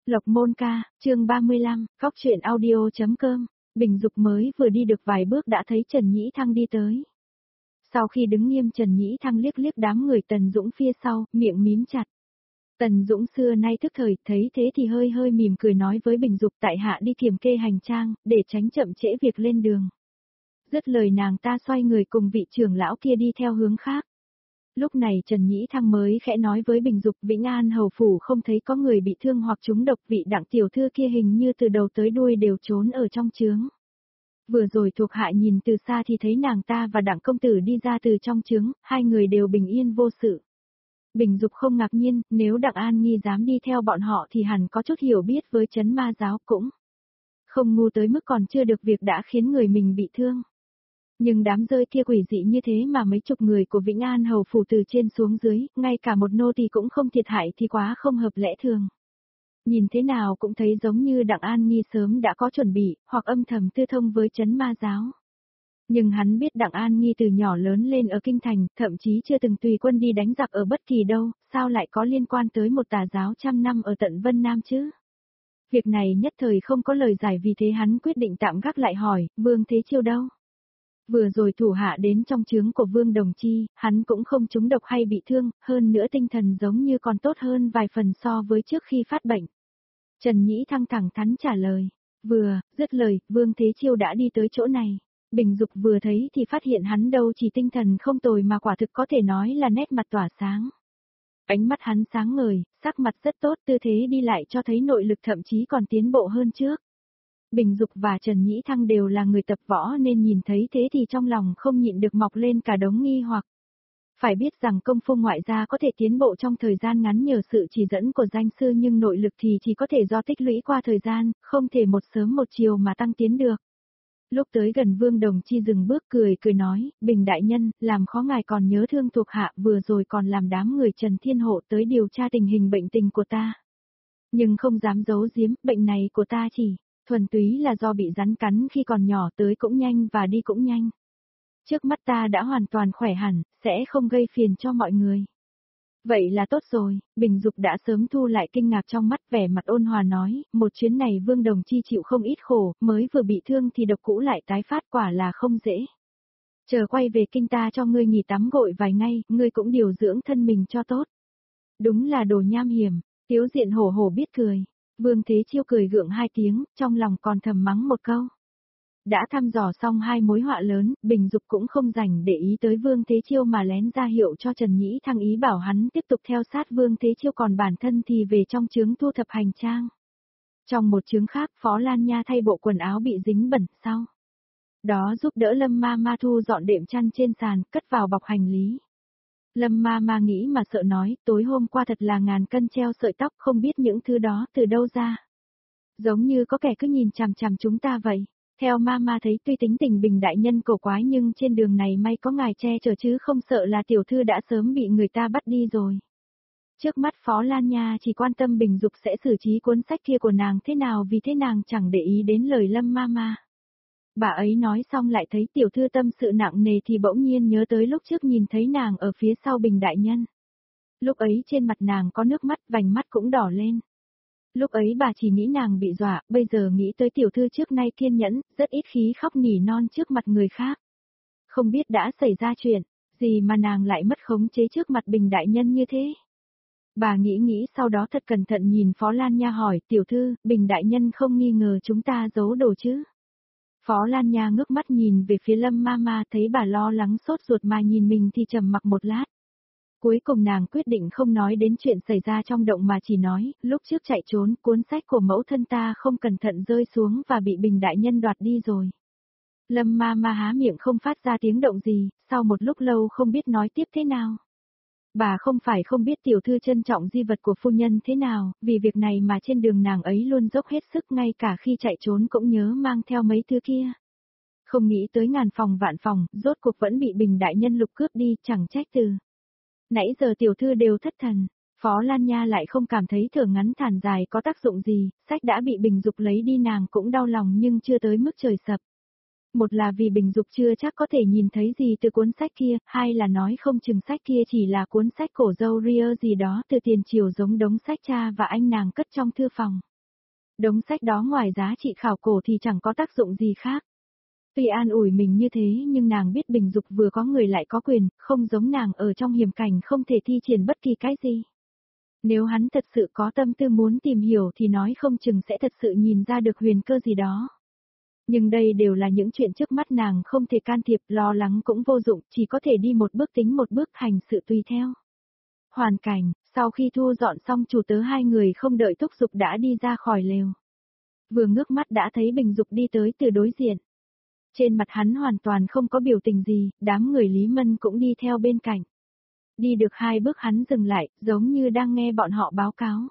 Lộc Môn Ca, chương 35, Góc truyện audio.com. Bình Dục mới vừa đi được vài bước đã thấy Trần Nhĩ Thăng đi tới. Sau khi đứng nghiêm, Trần Nhĩ Thăng liếc liếc đám người Tần Dũng phía sau, miệng mím chặt. Tần Dũng xưa nay thức thời, thấy thế thì hơi hơi mỉm cười nói với Bình Dục, tại hạ đi kiểm kê hành trang, để tránh chậm trễ việc lên đường. Dứt lời nàng ta xoay người cùng vị trưởng lão kia đi theo hướng khác. Lúc này Trần Nhĩ Thăng mới khẽ nói với Bình Dục, Vĩnh An hầu phủ không thấy có người bị thương hoặc trúng độc, vị Đặng tiểu thư kia hình như từ đầu tới đuôi đều trốn ở trong trướng. Vừa rồi thuộc hạ nhìn từ xa thì thấy nàng ta và Đặng công tử đi ra từ trong trướng, hai người đều bình yên vô sự. Bình Dục không ngạc nhiên, nếu Đặng An Nghi dám đi theo bọn họ thì hẳn có chút hiểu biết với trấn ma giáo, cũng không ngu tới mức còn chưa được việc đã khiến người mình bị thương. Nhưng đám rơi kia quỷ dị như thế mà mấy chục người của Vĩnh An hầu phủ từ trên xuống dưới, ngay cả một nô tỳ cũng không thiệt hại thì quá không hợp lẽ thường. Nhìn thế nào cũng thấy giống như Đặng An Nghi sớm đã có chuẩn bị, hoặc âm thầm tư thông với trấn ma giáo. Nhưng hắn biết Đặng An Nghi từ nhỏ lớn lên ở Kinh Thành, thậm chí chưa từng tùy quân đi đánh giặc ở bất kỳ đâu, sao lại có liên quan tới một tà giáo trăm năm ở tận Vân Nam chứ? Việc này nhất thời không có lời giải, vì thế hắn quyết định tạm gác lại hỏi, Vương Thế Chiêu đâu? Vừa rồi thủ hạ đến trong trướng của Vương Đồng Chi, hắn cũng không trúng độc hay bị thương, hơn nữa tinh thần giống như còn tốt hơn vài phần so với trước khi phát bệnh. Trần Nhĩ Thăng thẳng thắn trả lời. Dứt lời, Vương Thế Chiêu đã đi tới chỗ này. Bình Dục vừa thấy thì phát hiện hắn đâu chỉ tinh thần không tồi mà quả thực có thể nói là nét mặt tỏa sáng. Ánh mắt hắn sáng ngời, sắc mặt rất tốt, tư thế đi lại cho thấy nội lực thậm chí còn tiến bộ hơn trước. Bình Dục và Trần Nhĩ Thăng đều là người tập võ nên nhìn thấy thế thì trong lòng không nhịn được mọc lên cả đống nghi hoặc. Phải biết rằng công phu ngoại gia có thể tiến bộ trong thời gian ngắn nhờ sự chỉ dẫn của danh sư, nhưng nội lực thì chỉ có thể do tích lũy qua thời gian, không thể một sớm một chiều mà tăng tiến được. Lúc tới gần Vương Đồng Chi dừng bước cười nói, Bình đại nhân, làm khó ngài còn nhớ thương thuộc hạ, vừa rồi còn làm đám người Trần Thiên Hộ tới điều tra tình hình bệnh tình của ta. Nhưng không dám giấu giếm, bệnh này của ta chỉ thuần túy là do bị rắn cắn khi còn nhỏ, tới cũng nhanh và đi cũng nhanh. Trước mắt ta đã hoàn toàn khỏe hẳn, sẽ không gây phiền cho mọi người. Vậy là tốt rồi, Bình Dục đã sớm thu lại kinh ngạc trong mắt, vẻ mặt ôn hòa nói, một chuyến này Vương Đồng Chi chịu không ít khổ, mới vừa bị thương thì độc cũ lại tái phát, quả là không dễ. Chờ quay về kinh ta cho ngươi nghỉ tắm gội vài ngày, ngươi cũng điều dưỡng thân mình cho tốt. Đúng là đồ nham hiểm, Tiếu Diện hổ hổ biết cười. Vương Thế Chiêu cười gượng hai tiếng, trong lòng còn thầm mắng một câu. Đã thăm dò xong hai mối họa lớn, Bình Dục cũng không rảnh để ý tới Vương Thế Chiêu mà lén ra hiệu cho Trần Nhĩ Thăng, ý bảo hắn tiếp tục theo sát Vương Thế Chiêu, còn bản thân thì về trong trướng thu thập hành trang. Trong một trướng khác, Phó Lan Nha thay bộ quần áo bị dính bẩn sau đó giúp đỡ Lâm Ma Ma thu dọn đệm chăn trên sàn, cất vào bọc hành lý. Lâm Ma Ma nghĩ mà sợ nói, tối hôm qua thật là ngàn cân treo sợi tóc, không biết những thứ đó từ đâu ra. Giống như có kẻ cứ nhìn chằm chằm chúng ta vậy. Theo Ma Ma thấy, tuy tính tình Bình đại nhân cổ quái nhưng trên đường này may có ngài che chở chứ không sợ là tiểu thư đã sớm bị người ta bắt đi rồi. Trước mắt Phó Lan Nha chỉ quan tâm Bình Dục sẽ xử trí cuốn sách kia của nàng thế nào, vì thế nàng chẳng để ý đến lời Lâm Ma Ma. Bà ấy nói xong lại thấy tiểu thư tâm sự nặng nề thì bỗng nhiên nhớ tới lúc trước nhìn thấy nàng ở phía sau Bình đại nhân. Lúc ấy trên mặt nàng có nước mắt, vành mắt cũng đỏ lên. Lúc ấy bà chỉ nghĩ nàng bị dọa, bây giờ nghĩ tới tiểu thư trước nay kiên nhẫn, rất ít khi khóc nỉ non trước mặt người khác. Không biết đã xảy ra chuyện gì mà nàng lại mất khống chế trước mặt Bình đại nhân như thế. Bà nghĩ sau đó thật cẩn thận nhìn Phó Lan Nha hỏi, tiểu thư, Bình đại nhân không nghi ngờ chúng ta giấu đồ chứ? Phó Lan Nha ngước mắt nhìn về phía Lâm Ma Ma, thấy bà lo lắng sốt ruột mà nhìn mình thì trầm mặc một lát. Cuối cùng nàng quyết định không nói đến chuyện xảy ra trong động mà chỉ nói, lúc trước chạy trốn, cuốn sách của mẫu thân ta không cẩn thận rơi xuống và bị Bình đại nhân đoạt đi rồi. Lâm Ma Ma há miệng không phát ra tiếng động gì, sau một lúc lâu không biết nói tiếp thế nào. Bà không phải không biết tiểu thư trân trọng di vật của phu nhân thế nào, vì việc này mà trên đường nàng ấy luôn dốc hết sức, ngay cả khi chạy trốn cũng nhớ mang theo mấy thứ kia. Không nghĩ tới ngàn phòng vạn phòng, rốt cuộc vẫn bị Bình đại nhân lục cướp đi, chẳng trách từ nãy giờ tiểu thư đều thất thần. Phó Lan Nha lại không cảm thấy thở ngắn than dài có tác dụng gì, sách đã bị Bình Dục lấy đi nàng cũng đau lòng nhưng chưa tới mức trời sập. Một là vì Bình Dục chưa chắc có thể nhìn thấy gì từ cuốn sách kia, hai là nói không chừng sách kia chỉ là cuốn sách cổ dâu ria gì đó từ tiền triều giống đống sách cha và anh nàng cất trong thư phòng. Đống sách đó ngoài giá trị khảo cổ thì chẳng có tác dụng gì khác. Tuy an ủi mình như thế nhưng nàng biết Bình Dục vừa có người lại có quyền, không giống nàng ở trong hiểm cảnh không thể thi triển bất kỳ cái gì. Nếu hắn thật sự có tâm tư muốn tìm hiểu thì nói không chừng sẽ thật sự nhìn ra được huyền cơ gì đó. Nhưng đây đều là những chuyện trước mắt nàng không thể can thiệp, lo lắng cũng vô dụng, chỉ có thể đi một bước tính một bước, hành sự tùy theo. Hoàn cảnh, sau khi thu dọn xong chủ tớ hai người không đợi thúc giục đã đi ra khỏi lều. Vừa ngước mắt đã thấy Bình Dục đi tới từ đối diện. Trên mặt hắn hoàn toàn không có biểu tình gì, đám người Lý Mân cũng đi theo bên cạnh. Đi được 2 bước hắn dừng lại, giống như đang nghe bọn họ báo cáo.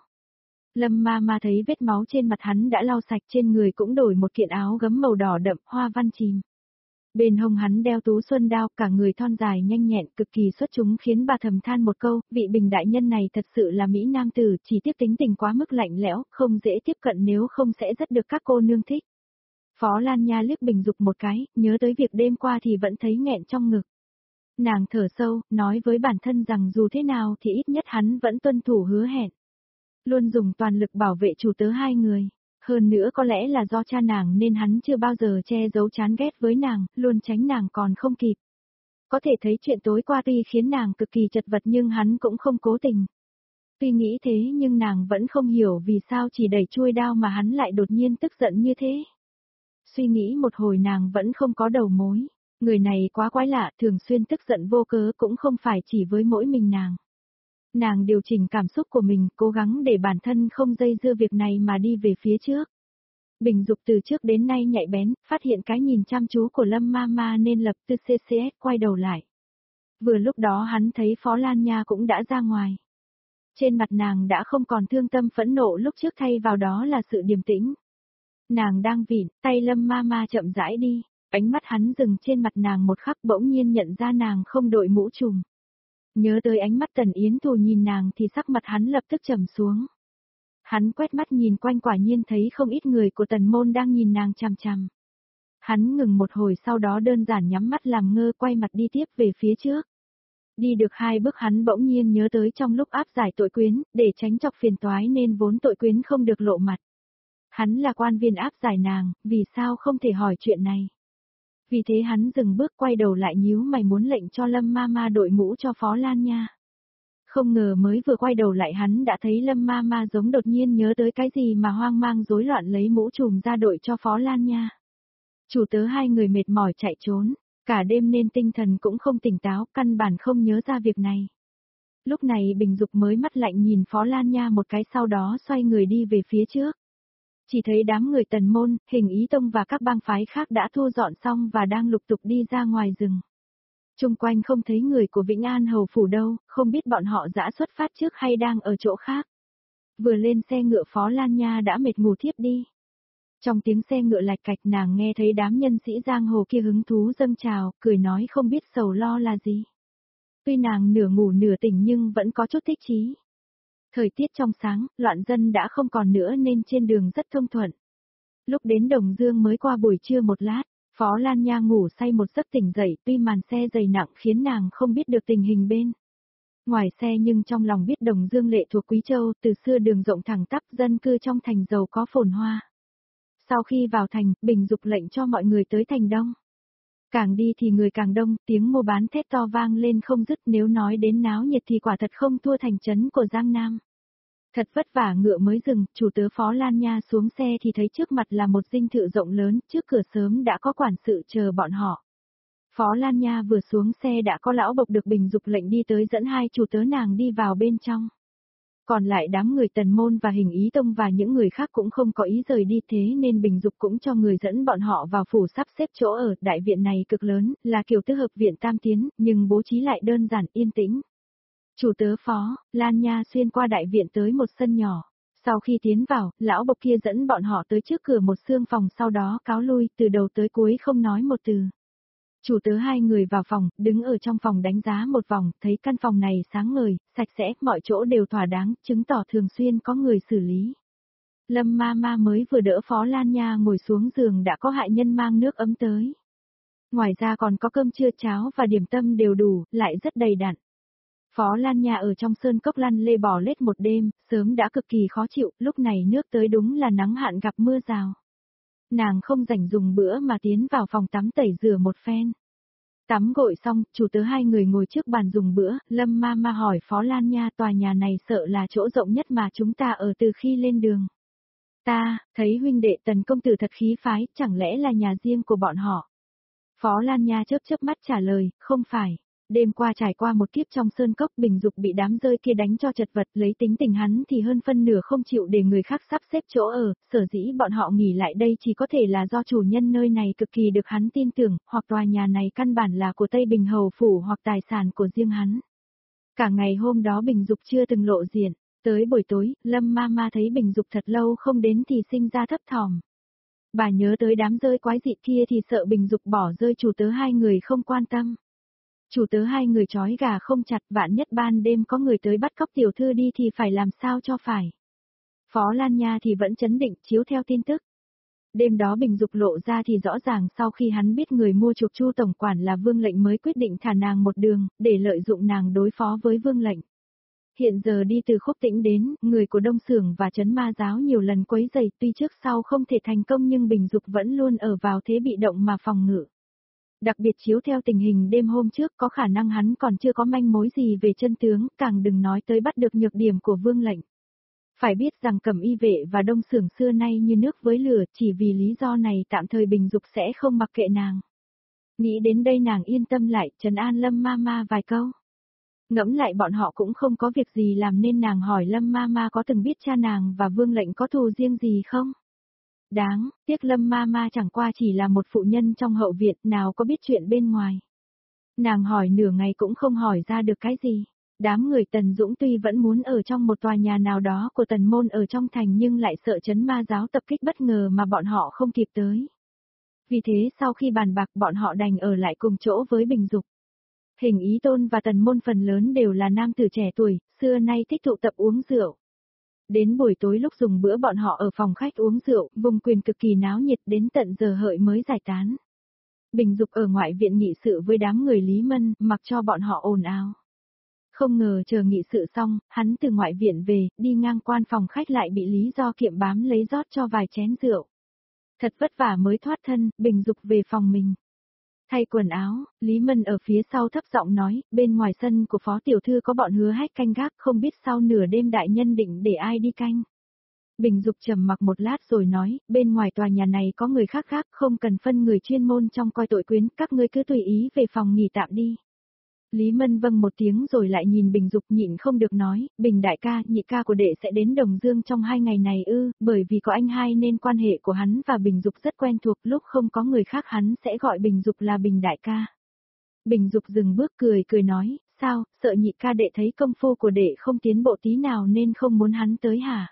Lâm ma ma thấy vết máu trên mặt hắn đã lau sạch, trên người cũng đổi một kiện áo gấm màu đỏ đậm, hoa văn chìm. Bên hông hắn đeo tú xuân đao, cả người thon dài nhanh nhẹn, cực kỳ xuất chúng, khiến bà thầm than một câu, vị Bình đại nhân này thật sự là mỹ nam tử, chỉ tiếc tính tình quá mức lạnh lẽo, không dễ tiếp cận, nếu không sẽ rất được các cô nương thích. Phó Lan Nha liếc Bình Dục một cái, nhớ tới việc đêm qua thì vẫn thấy nghẹn trong ngực. Nàng thở sâu, nói với bản thân rằng dù thế nào thì ít nhất hắn vẫn tuân thủ hứa hẹn. Luôn dùng toàn lực bảo vệ chủ tớ hai người. Hơn nữa có lẽ là do cha nàng nên hắn chưa bao giờ che giấu chán ghét với nàng, luôn tránh nàng còn không kịp. Có thể thấy chuyện tối qua tuy khiến nàng cực kỳ chật vật nhưng hắn cũng không cố tình. Tuy nghĩ thế nhưng nàng vẫn không hiểu vì sao chỉ đẩy chuôi đao mà hắn lại đột nhiên tức giận như thế. Suy nghĩ một hồi nàng vẫn không có đầu mối. Người này quá quái lạ, thường xuyên tức giận vô cớ cũng không phải chỉ với mỗi mình nàng. Nàng điều chỉnh cảm xúc của mình, cố gắng để bản thân không dây dưa việc này mà đi về phía trước. Bình Dục từ trước đến nay nhạy bén, phát hiện cái nhìn chăm chú của Lâm ma ma nên lập tức CCS quay đầu lại. Vừa lúc đó hắn thấy Phó Lan Nha cũng đã ra ngoài. Trên mặt nàng đã không còn thương tâm phẫn nộ lúc trước, thay vào đó là sự điềm tĩnh. Nàng đang vịn, tay Lâm ma ma chậm rãi đi, ánh mắt hắn dừng trên mặt nàng một khắc, bỗng nhiên nhận ra nàng không đội mũ trùm. Nhớ tới ánh mắt Tần Yến Thù nhìn nàng thì sắc mặt hắn lập tức trầm xuống. Hắn quét mắt nhìn quanh, quả nhiên thấy không ít người của Tần môn đang nhìn nàng chằm chằm. Hắn ngừng một hồi, sau đó đơn giản nhắm mắt làm ngơ, quay mặt đi tiếp về phía trước. Đi được 2 bước hắn bỗng nhiên nhớ tới trong lúc áp giải tội quyến, để tránh chọc phiền toái nên vốn tội quyến không được lộ mặt. Hắn là quan viên áp giải nàng, vì sao không thể hỏi chuyện này? Vì thế hắn dừng bước, quay đầu lại nhíu mày muốn lệnh cho Lâm ma ma đội mũ cho Phó Lan Nha. Không ngờ mới vừa quay đầu lại hắn đã thấy Lâm ma ma giống đột nhiên nhớ tới cái gì mà hoang mang rối loạn lấy mũ trùm ra đội cho Phó Lan Nha. Chủ tớ hai người mệt mỏi chạy trốn, cả đêm nên tinh thần cũng không tỉnh táo, căn bản không nhớ ra việc này. Lúc này Bình Dục mới mắt lạnh nhìn Phó Lan Nha một cái, sau đó xoay người đi về phía trước. Chỉ thấy đám người Tần môn, Hình Ý Tông và các bang phái khác đã thu dọn xong và đang lục tục đi ra ngoài rừng. Chung quanh không thấy người của Vĩnh An Hầu Phủ đâu, không biết bọn họ đã xuất phát trước hay đang ở chỗ khác. Vừa lên xe ngựa Phó Lan Nha đã mệt ngủ thiếp đi. Trong tiếng xe ngựa lạch cạch nàng nghe thấy đám nhân sĩ giang hồ kia hứng thú dâng trào, cười nói không biết sầu lo là gì. Tuy nàng nửa ngủ nửa tỉnh nhưng vẫn có chút thích chí. Thời tiết trong sáng, loạn dân đã không còn nữa nên trên đường rất thông thuận. Lúc đến Đồng Dương mới qua buổi trưa một lát, Phó Lan Nha ngủ say một giấc tỉnh dậy, tuy màn xe dày nặng khiến nàng không biết được tình hình bên ngoài xe nhưng trong lòng biết Đồng Dương lệ thuộc Quý Châu, từ xưa đường rộng thẳng tắp, dân cư trong thành giàu có phồn hoa. Sau khi vào thành, Bình Dục lệnh cho mọi người tới thành đông. Càng đi thì người càng đông, tiếng mua bán thét to vang lên không dứt, nếu nói đến náo nhiệt thì quả thật không thua thành trấn của Giang Nam. Thật vất vả ngựa mới dừng, chủ tớ Phó Lan Nha xuống xe thì thấy trước mặt là một dinh thự rộng lớn, trước cửa sớm đã có quản sự chờ bọn họ. Phó Lan Nha vừa xuống xe đã có lão bộc được Bình Dục lệnh đi tới dẫn hai chủ tớ nàng đi vào bên trong. Còn lại đám người Tần môn và Hình Ý Tông và những người khác cũng không có ý rời đi, thế nên Bình Dục cũng cho người dẫn bọn họ vào phủ sắp xếp chỗ ở. Đại viện này cực lớn, là kiểu tứ hợp viện tam tiến, nhưng bố trí lại đơn giản yên tĩnh. Chủ tớ Phó Lan Nha xuyên qua đại viện tới một sân nhỏ. Sau khi tiến vào, lão bộc kia dẫn bọn họ tới trước cửa một xương phòng, sau đó cáo lui, từ đầu tới cuối không nói một từ. Chủ tớ hai người vào phòng, đứng ở trong phòng đánh giá một vòng, thấy căn phòng này sáng ngời, sạch sẽ, mọi chỗ đều thỏa đáng, chứng tỏ thường xuyên có người xử lý. Lâm ma ma mới vừa đỡ Phó Lan Nha ngồi xuống giường đã có hạ nhân mang nước ấm tới. Ngoài ra còn có cơm trưa, cháo và điểm tâm đều đủ, lại rất đầy đặn. Phó Lan Nha ở trong sơn cốc lăn lê bò lết một đêm, sớm đã cực kỳ khó chịu, lúc này nước tới đúng là nắng hạn gặp mưa rào. Nàng không rảnh dùng bữa mà tiến vào phòng tắm tẩy rửa một phen. Tắm gội xong, chủ tớ hai người ngồi trước bàn dùng bữa, Lâm Mama hỏi Phó Lan Nha tòa nhà này sợ là chỗ rộng nhất mà chúng ta ở từ khi lên đường. Ta, thấy huynh đệ Tần công tử thật khí phái, chẳng lẽ là nhà riêng của bọn họ? Phó Lan Nha chớp chớp mắt trả lời, không phải. Đêm qua trải qua một kiếp trong sơn cốc, Bình Dục bị đám rơi kia đánh cho chật vật, lấy tính tình hắn thì hơn phân nửa không chịu để người khác sắp xếp chỗ ở, sở dĩ bọn họ nghỉ lại đây chỉ có thể là do chủ nhân nơi này cực kỳ được hắn tin tưởng, hoặc tòa nhà này căn bản là của Tây Bình Hầu Phủ hoặc tài sản của riêng hắn. Cả ngày hôm đó Bình Dục chưa từng lộ diện, tới buổi tối, Lâm Mama thấy Bình Dục thật lâu không đến thì sinh ra thấp thỏm. Bà nhớ tới đám rơi quái dị kia thì sợ Bình Dục bỏ rơi chủ tớ hai người không quan tâm. Chủ tớ hai người trói gà không chặt, vạn nhất ban đêm có người tới bắt cóc tiểu thư đi thì phải làm sao cho phải. Phó Lan Nha thì vẫn chấn định chiếu theo tin tức. Đêm đó Bình Dục lộ ra thì rõ ràng sau khi hắn biết người mua chuộc Chu tổng quản là Vương Lệnh mới quyết định thả nàng một đường, để lợi dụng nàng đối phó với Vương Lệnh. Hiện giờ đi từ Khúc Tĩnh đến, người của Đông Xưởng và Trấn Ma Giáo nhiều lần quấy rầy, tuy trước sau không thể thành công nhưng Bình Dục vẫn luôn ở vào thế bị động mà phòng ngự. Đặc biệt chiếu theo tình hình đêm hôm trước có khả năng hắn còn chưa có manh mối gì về chân tướng, càng đừng nói tới bắt được nhược điểm của Vương Lệnh. Phải biết rằng Cẩm Y vệ và Đông Xưởng xưa nay như nước với lửa, chỉ vì lý do này tạm thời Bình Dục sẽ không mặc kệ nàng. Nghĩ đến đây nàng yên tâm lại, trấn an Lâm Mama vài câu. Ngẫm lại bọn họ cũng không có việc gì làm nên nàng hỏi Lâm Mama có từng biết cha nàng và Vương Lệnh có thù riêng gì không? Đáng tiếc Lâm Mama chẳng qua chỉ là một phụ nhân trong hậu viện, nào có biết chuyện bên ngoài. Nàng hỏi nửa ngày cũng không hỏi ra được cái gì. Đám người Tần Dũng tuy vẫn muốn ở trong một tòa nhà nào đó của Tần Môn ở trong thành nhưng lại sợ Trấn Ma Giáo tập kích bất ngờ mà bọn họ không kịp tới. Vì thế sau khi bàn bạc bọn họ đành ở lại cùng chỗ với Bình Dục. Hình Ý Tôn và Tần Môn phần lớn đều là nam tử trẻ tuổi, xưa nay thích tụ tập uống rượu. Đến buổi tối lúc dùng bữa bọn họ ở phòng khách uống rượu, vùng quyền cực kỳ náo nhiệt đến tận giờ hợi mới giải tán. Bình Dục ở ngoại viện nghị sự với đám người Lý Mân, mặc cho bọn họ ồn ào. Không ngờ chờ nghị sự xong, hắn từ ngoại viện về, đi ngang quan phòng khách lại bị Lý Do Kiệm bám lấy rót cho vài chén rượu. Thật vất vả mới thoát thân, Bình Dục về phòng mình. Thay quần áo, Lý Mân ở phía sau thấp giọng nói, bên ngoài sân của phó tiểu thư có bọn Hứa Hách canh gác, không biết sau nửa đêm đại nhân định để ai đi canh. Bình Dục trầm mặc một lát rồi nói, bên ngoài tòa nhà này có người khác gác, không cần phân người chuyên môn trong coi tội quyến, các ngươi cứ tùy ý về phòng nghỉ tạm đi. Lý Mân vâng một tiếng rồi lại nhìn Bình Dục nhịn không được nói, Bình đại ca, nhị ca của đệ sẽ đến Đồng Dương trong 2 ngày này ư, bởi vì có anh hai nên quan hệ của hắn và Bình Dục rất quen thuộc, lúc không có người khác hắn sẽ gọi Bình Dục là Bình đại ca. Bình Dục dừng bước cười nói, sao, sợ nhị ca đệ thấy công phu của đệ không tiến bộ tí nào nên không muốn hắn tới hả?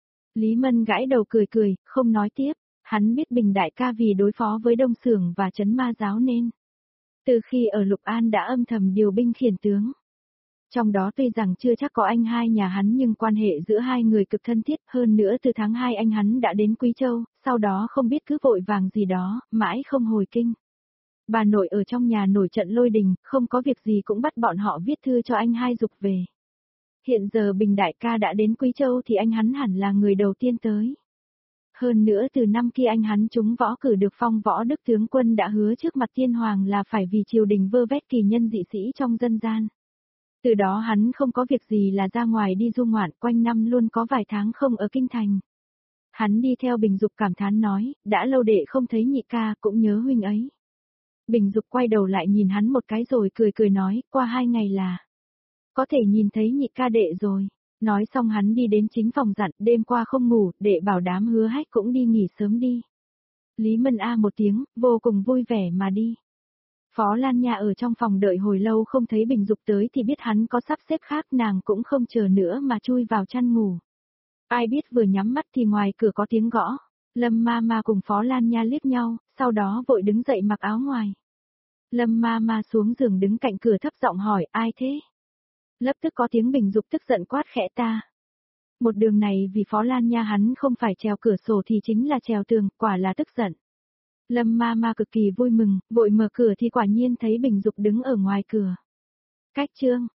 Lý Mân gãi đầu cười, không nói tiếp, hắn biết Bình đại ca vì đối phó với Đông Xưởng và Trấn Ma Giáo nên. Từ khi ở Lục An đã âm thầm điều binh khiển tướng. Trong đó tuy rằng chưa chắc có anh hai nhà hắn nhưng quan hệ giữa hai người cực thân thiết, hơn nữa từ tháng 2 anh hắn đã đến Quý Châu, sau đó không biết cứ vội vàng gì đó, mãi không hồi kinh. Bà nội ở trong nhà nổi trận lôi đình, không có việc gì cũng bắt bọn họ viết thư cho anh hai giục về. Hiện giờ Bình đại ca đã đến Quý Châu thì anh hắn hẳn là người đầu tiên tới. Hơn nữa từ năm kia anh hắn trúng võ cử được phong võ đức tướng quân đã hứa trước mặt thiên hoàng là phải vì triều đình vơ vét kỳ nhân dị sĩ trong dân gian. Từ đó hắn không có việc gì là ra ngoài đi du ngoạn, quanh năm luôn có vài tháng không ở kinh thành. Hắn đi theo Bình Dục cảm thán nói, đã lâu đệ không thấy nhị ca, cũng nhớ huynh ấy. Bình Dục quay đầu lại nhìn hắn một cái rồi cười nói, qua 2 ngày là có thể nhìn thấy nhị ca đệ rồi. Nói xong hắn đi đến chính phòng dặn, đêm qua không ngủ, đệ bảo đám Hứa Hách cũng đi nghỉ sớm đi. Lý Mân a một tiếng, vô cùng vui vẻ mà đi. Phó Lan Nha ở trong phòng đợi hồi lâu không thấy Bình Dục tới thì biết hắn có sắp xếp khác, nàng cũng không chờ nữa mà chui vào chăn ngủ. Ai biết vừa nhắm mắt thì ngoài cửa có tiếng gõ. Lâm Mama cùng Phó Lan Nha liếc nhau, sau đó vội đứng dậy mặc áo ngoài. Lâm Mama xuống giường đứng cạnh cửa thấp giọng hỏi, ai thế? Lập tức có tiếng Bình Dục tức giận quát khẽ ta. Một đường này vì Phó Lan Nha hắn không phải trèo cửa sổ thì chính là trèo tường, quả là tức giận. Lâm Mama cực kỳ vui mừng, vội mở cửa thì quả nhiên thấy Bình Dục đứng ở ngoài cửa. Cách chương